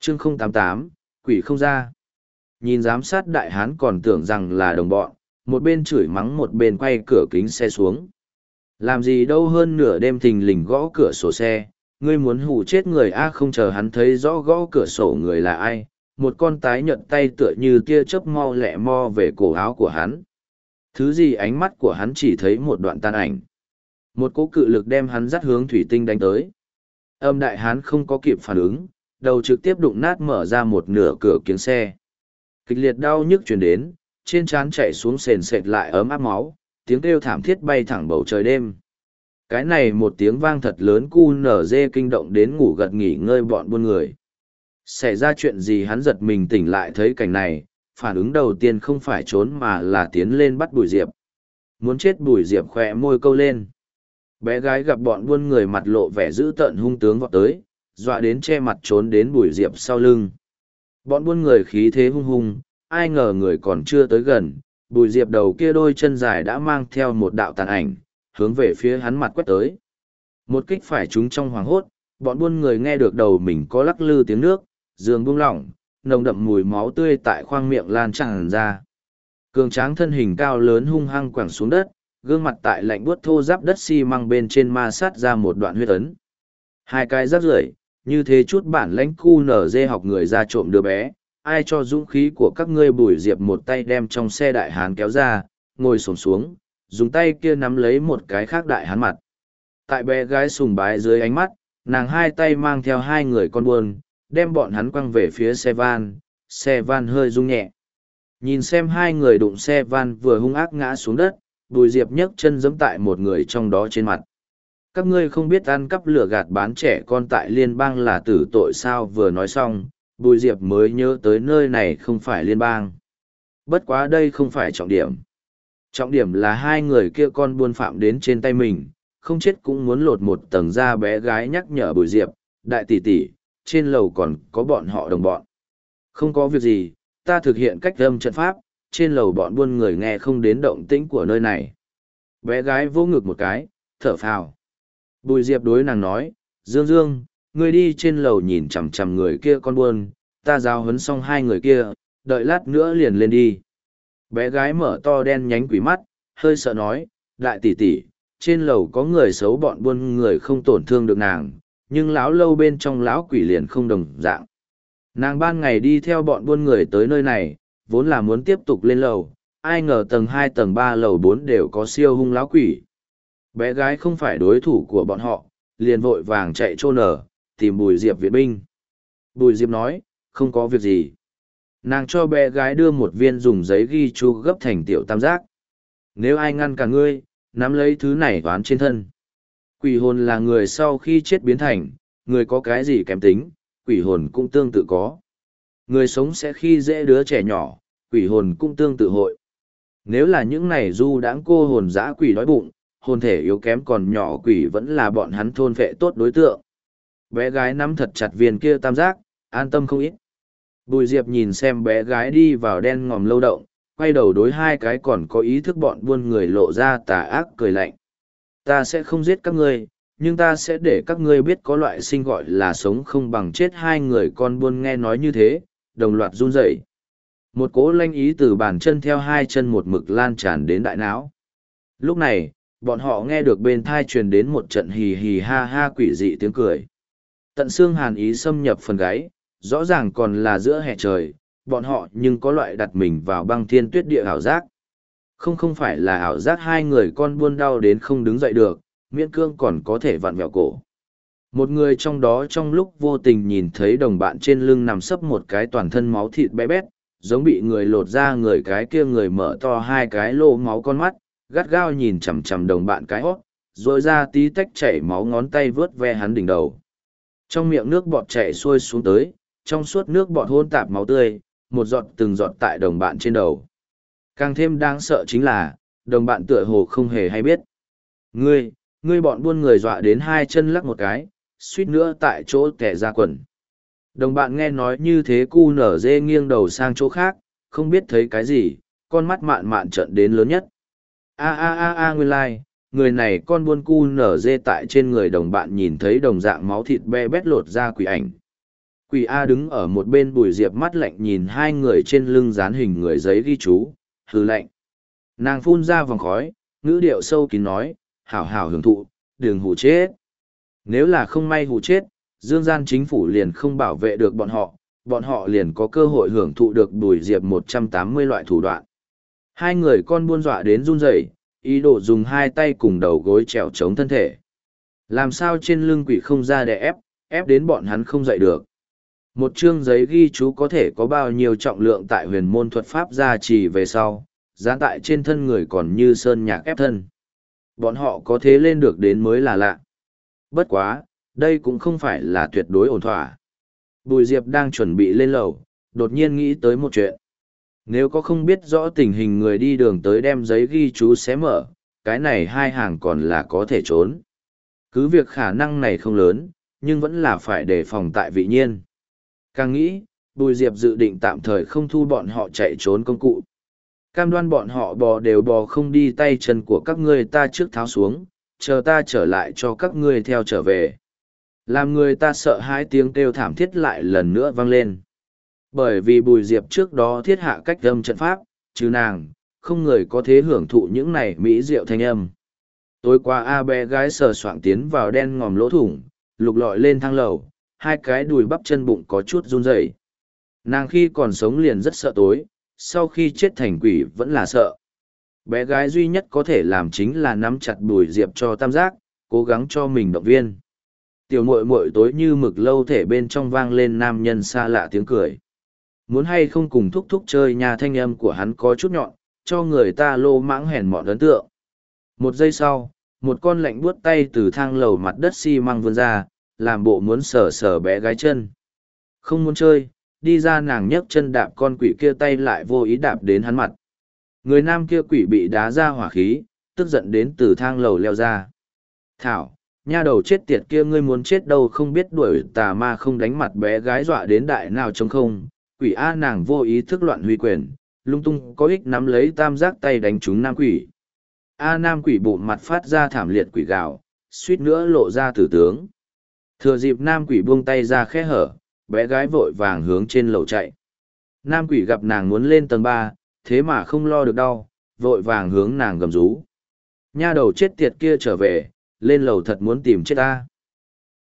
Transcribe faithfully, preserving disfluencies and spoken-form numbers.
chương không tám tám, quỷ không ra. Nhìn giám sát đại hán còn tưởng rằng là đồng bọn, một bên chửi mắng một bên quay cửa kính xe xuống. Làm gì đâu hơn nửa đêm thình lình gõ cửa sổ xe, ngươi muốn hù chết người a. Không chờ hắn thấy rõ gõ cửa sổ người là ai, một con tái nhợt tay tựa như tia chớp mau lẹ mo về cổ áo của hắn. Thứ gì ánh mắt của hắn chỉ thấy một đoạn tan ảnh. Một cỗ cự lực đem hắn dắt hướng thủy tinh đánh tới. Âm đại hán không có kịp phản ứng, đầu trực tiếp đụng nát mở ra một nửa cửa kiếng xe. Kịch liệt đau nhức truyền đến, trên trán chạy xuống sền sệt lại ấm áp máu, tiếng kêu thảm thiết bay thẳng bầu trời đêm. Cái này một tiếng vang thật lớn cu nở dê kinh động đến ngủ gật nghỉ ngơi bọn buôn người. Xảy ra chuyện gì hắn giật mình tỉnh lại thấy cảnh này, phản ứng đầu tiên không phải trốn mà là tiến lên bắt Bùi Diệp. Muốn chết Bùi Diệp khỏe môi câu lên. Bé gái gặp bọn buôn người mặt lộ vẻ dữ tợn hung tướng vọt tới, dọa đến che mặt trốn đến Bùi Diệp sau lưng. Bọn buôn người khí thế hung hung, ai ngờ người còn chưa tới gần, Bùi Diệp đầu kia đôi chân dài đã mang theo một đạo tàn ảnh, hướng về phía hắn mặt quét tới. Một kích phải trúng trong hoàng hốt, bọn buôn người nghe được đầu mình có lắc lư tiếng nước, giường buông lỏng, nồng đậm mùi máu tươi tại khoang miệng lan tràn ra. Cường tráng thân hình cao lớn hung hăng quẳng xuống đất, gương mặt tại lạnh buốt thô ráp đất xi măng bên trên ma sát ra một đoạn huyết ấn. Hai cái rác rưởi, như thế chút bản lãnh cu nở dê học người ra trộm đứa bé, ai cho dũng khí của các ngươi. Bùi Diệp một tay đem trong xe đại hán kéo ra, ngồi xổm xuống, dùng tay kia nắm lấy một cái khác đại hán mặt. Tại bé gái sùng bái dưới ánh mắt, nàng hai tay mang theo hai người con buôn, đem bọn hắn quăng về phía xe van, xe van hơi rung nhẹ. Nhìn xem hai người đụng xe van vừa hung ác ngã xuống đất, Bùi Diệp nhấc chân giẫm tại một người trong đó trên mặt. Các ngươi không biết ăn cắp lửa gạt bán trẻ con tại liên bang là tử tội sao? Vừa nói xong, Bùi Diệp mới nhớ tới nơi này không phải liên bang. Bất quá đây không phải trọng điểm. Trọng điểm là hai người kia con buôn phạm đến trên tay mình, không chết cũng muốn lột một tầng da. Bé gái nhắc nhở Bùi Diệp, đại tỷ tỷ, trên lầu còn có bọn họ đồng bọn. Không có việc gì, ta thực hiện cách âm trận pháp, trên lầu bọn buôn người nghe không đến động tĩnh của nơi này. Bé gái vô ngực một cái, thở phào. Bùi Diệp đối nàng nói, Dương Dương, ngươi đi trên lầu nhìn chằm chằm người kia con buôn, ta giáo huấn xong hai người kia, đợi lát nữa liền lên đi. Bé gái mở to đen nhánh quỷ mắt, hơi sợ nói, đại tỷ tỷ, trên lầu có người xấu, bọn buôn người không tổn thương được nàng, nhưng lão lâu bên trong lão quỷ liền không đồng dạng. Nàng ban ngày đi theo bọn buôn người tới nơi này, vốn là muốn tiếp tục lên lầu, ai ngờ tầng hai tầng ba lầu bốn đều có siêu hung lão quỷ. Bé gái không phải đối thủ của bọn họ, liền vội vàng chạy trô nở, tìm Bùi Diệp viện binh. Bùi Diệp nói, không có việc gì. Nàng cho bé gái đưa một viên dùng giấy ghi chú gấp thành tiểu tam giác. Nếu ai ngăn cả ngươi, nắm lấy thứ này toán trên thân. Quỷ hồn là người sau khi chết biến thành, người có cái gì kém tính, quỷ hồn cũng tương tự có. Người sống sẽ khi dễ đứa trẻ nhỏ, quỷ hồn cũng tương tự hội. Nếu là những này du đãng cô hồn dã quỷ đói bụng, hồn thể yếu kém còn nhỏ quỷ vẫn là bọn hắn thôn phệ tốt đối tượng. Bé gái nắm thật chặt viên kia tam giác, an tâm không ít. Bùi Diệp nhìn xem bé gái đi vào đen ngòm lâu động, quay đầu đối hai cái còn có ý thức bọn buôn người lộ ra tà ác cười lạnh. Ta sẽ không giết các ngươi, nhưng ta sẽ để các ngươi biết có loại sinh gọi là sống không bằng chết. Hai người con buôn nghe nói như thế, đồng loạt run rẩy. Một cỗ lanh ý từ bàn chân theo hai chân một mực lan tràn đến đại não. Lúc này, bọn họ nghe được bên thai truyền đến một trận hì hì ha ha quỷ dị tiếng cười. Tận xương hàn ý xâm nhập phần gáy, rõ ràng còn là giữa hè trời, bọn họ nhưng có loại đặt mình vào băng thiên tuyết địa ảo giác. Không không phải là ảo giác, hai người con buôn đau đến không đứng dậy được, miễn cương còn có thể vặn vẹo cổ. Một người trong đó trong lúc vô tình nhìn thấy đồng bạn trên lưng nằm sấp một cái toàn thân máu thịt bé bét, giống bị người lột ra. Người cái kia người mở to hai cái lô máu con mắt, gắt gao nhìn chằm chằm đồng bạn cái hót, rồi ra tí tách chảy máu, ngón tay vớt ve hắn đỉnh đầu. Trong miệng nước bọt chảy xuôi xuống tới, trong suốt nước bọt hôn tạp máu tươi, một giọt từng giọt tại đồng bạn trên đầu. Càng thêm đáng sợ chính là, đồng bạn tựa hồ không hề hay biết. Ngươi, ngươi bọn buôn người dọa đến hai chân lắc một cái, suýt nữa tại chỗ kẻ ra quần. Đồng bạn nghe nói như thế cu nở dê nghiêng đầu sang chỗ khác, không biết thấy cái gì, con mắt mạn mạn trợn đến lớn nhất. A a a a nguyên lai, like, người này con buôn cu nở dê tại trên người đồng bạn nhìn thấy đồng dạng máu thịt be bét lột ra quỷ ảnh. Quỷ A đứng ở một bên Bùi Diệp mắt lạnh nhìn hai người trên lưng dán hình người giấy ghi chú, hừ lạnh. Nàng phun ra vòng khói, ngữ điệu sâu kín nói, hảo hảo hưởng thụ, đừng hù chết. Nếu là không may hù chết, dương gian chính phủ liền không bảo vệ được bọn họ, bọn họ liền có cơ hội hưởng thụ được Bùi Diệp một trăm tám mươi loại thủ đoạn. Hai người con buôn dọa đến run rẩy, ý đồ dùng hai tay cùng đầu gối trèo chống thân thể. Làm sao trên lưng quỷ không ra để ép, ép đến bọn hắn không dậy được. Một chương giấy ghi chú có thể có bao nhiêu trọng lượng tại huyền môn thuật pháp gia trì về sau, dán tại trên thân người còn như sơn nhạc ép thân. Bọn họ có thế lên được đến mới là lạ. Bất quá, đây cũng không phải là tuyệt đối ổn thỏa. Bùi Diệp đang chuẩn bị lên lầu, đột nhiên nghĩ tới một chuyện. Nếu có không biết rõ tình hình người đi đường tới đem giấy ghi chú xé mở, cái này hai hàng còn là có thể trốn. Cứ việc khả năng này không lớn, nhưng vẫn là phải đề phòng tại vị nhiên. Càng nghĩ, Bùi Diệp dự định tạm thời không thu bọn họ chạy trốn công cụ. Cam đoan bọn họ bò đều bò không đi tay chân của các ngươi ta trước tháo xuống, chờ ta trở lại cho các ngươi theo trở về. Làm người ta sợ hãi tiếng kêu thảm thiết lại lần nữa vang lên. Bởi vì Bùi Diệp trước đó thiết hạ cách âm trận pháp, trừ nàng, không người có thế hưởng thụ những này mỹ diệu thanh âm. Tối qua A bé gái sờ soạng tiến vào đen ngòm lỗ thủng, lục lọi lên thang lầu, hai cái đùi bắp chân bụng có chút run rẩy. Nàng khi còn sống liền rất sợ tối, sau khi chết thành quỷ vẫn là sợ. Bé gái duy nhất có thể làm chính là nắm chặt Bùi Diệp cho tam giác, cố gắng cho mình động viên. Tiểu muội muội tối như mực lâu thể bên trong vang lên nam nhân xa lạ tiếng cười. Muốn hay không cùng thúc thúc chơi nhà thanh âm của hắn có chút nhọn, cho người ta lô mãng hèn mọn ấn tượng. Một giây sau, một con lạnh buốt tay từ thang lầu mặt đất xi măng vươn ra, làm bộ muốn sờ sờ bé gái chân. Không muốn chơi, đi ra nàng nhấc chân đạp con quỷ kia tay lại vô ý đạp đến hắn mặt. Người nam kia quỷ bị đá ra hỏa khí, tức giận đến từ thang lầu leo ra. Thảo, nha đầu chết tiệt kia ngươi muốn chết đâu không biết đuổi tà ma không đánh mặt bé gái dọa đến đại nào trống không. Quỷ A nàng vô ý thức loạn huy quyền, lung tung có ích nắm lấy tam giác tay đánh trúng nam quỷ. A nam quỷ bụng mặt phát ra thảm liệt quỷ gào, suýt nữa lộ ra tử tướng. Thừa dịp nam quỷ buông tay ra khe hở, bé gái vội vàng hướng trên lầu chạy. Nam quỷ gặp nàng muốn lên tầng ba, thế mà không lo được đau, vội vàng hướng nàng gầm rú. Nha đầu chết tiệt kia trở về, lên lầu thật muốn tìm chết ta.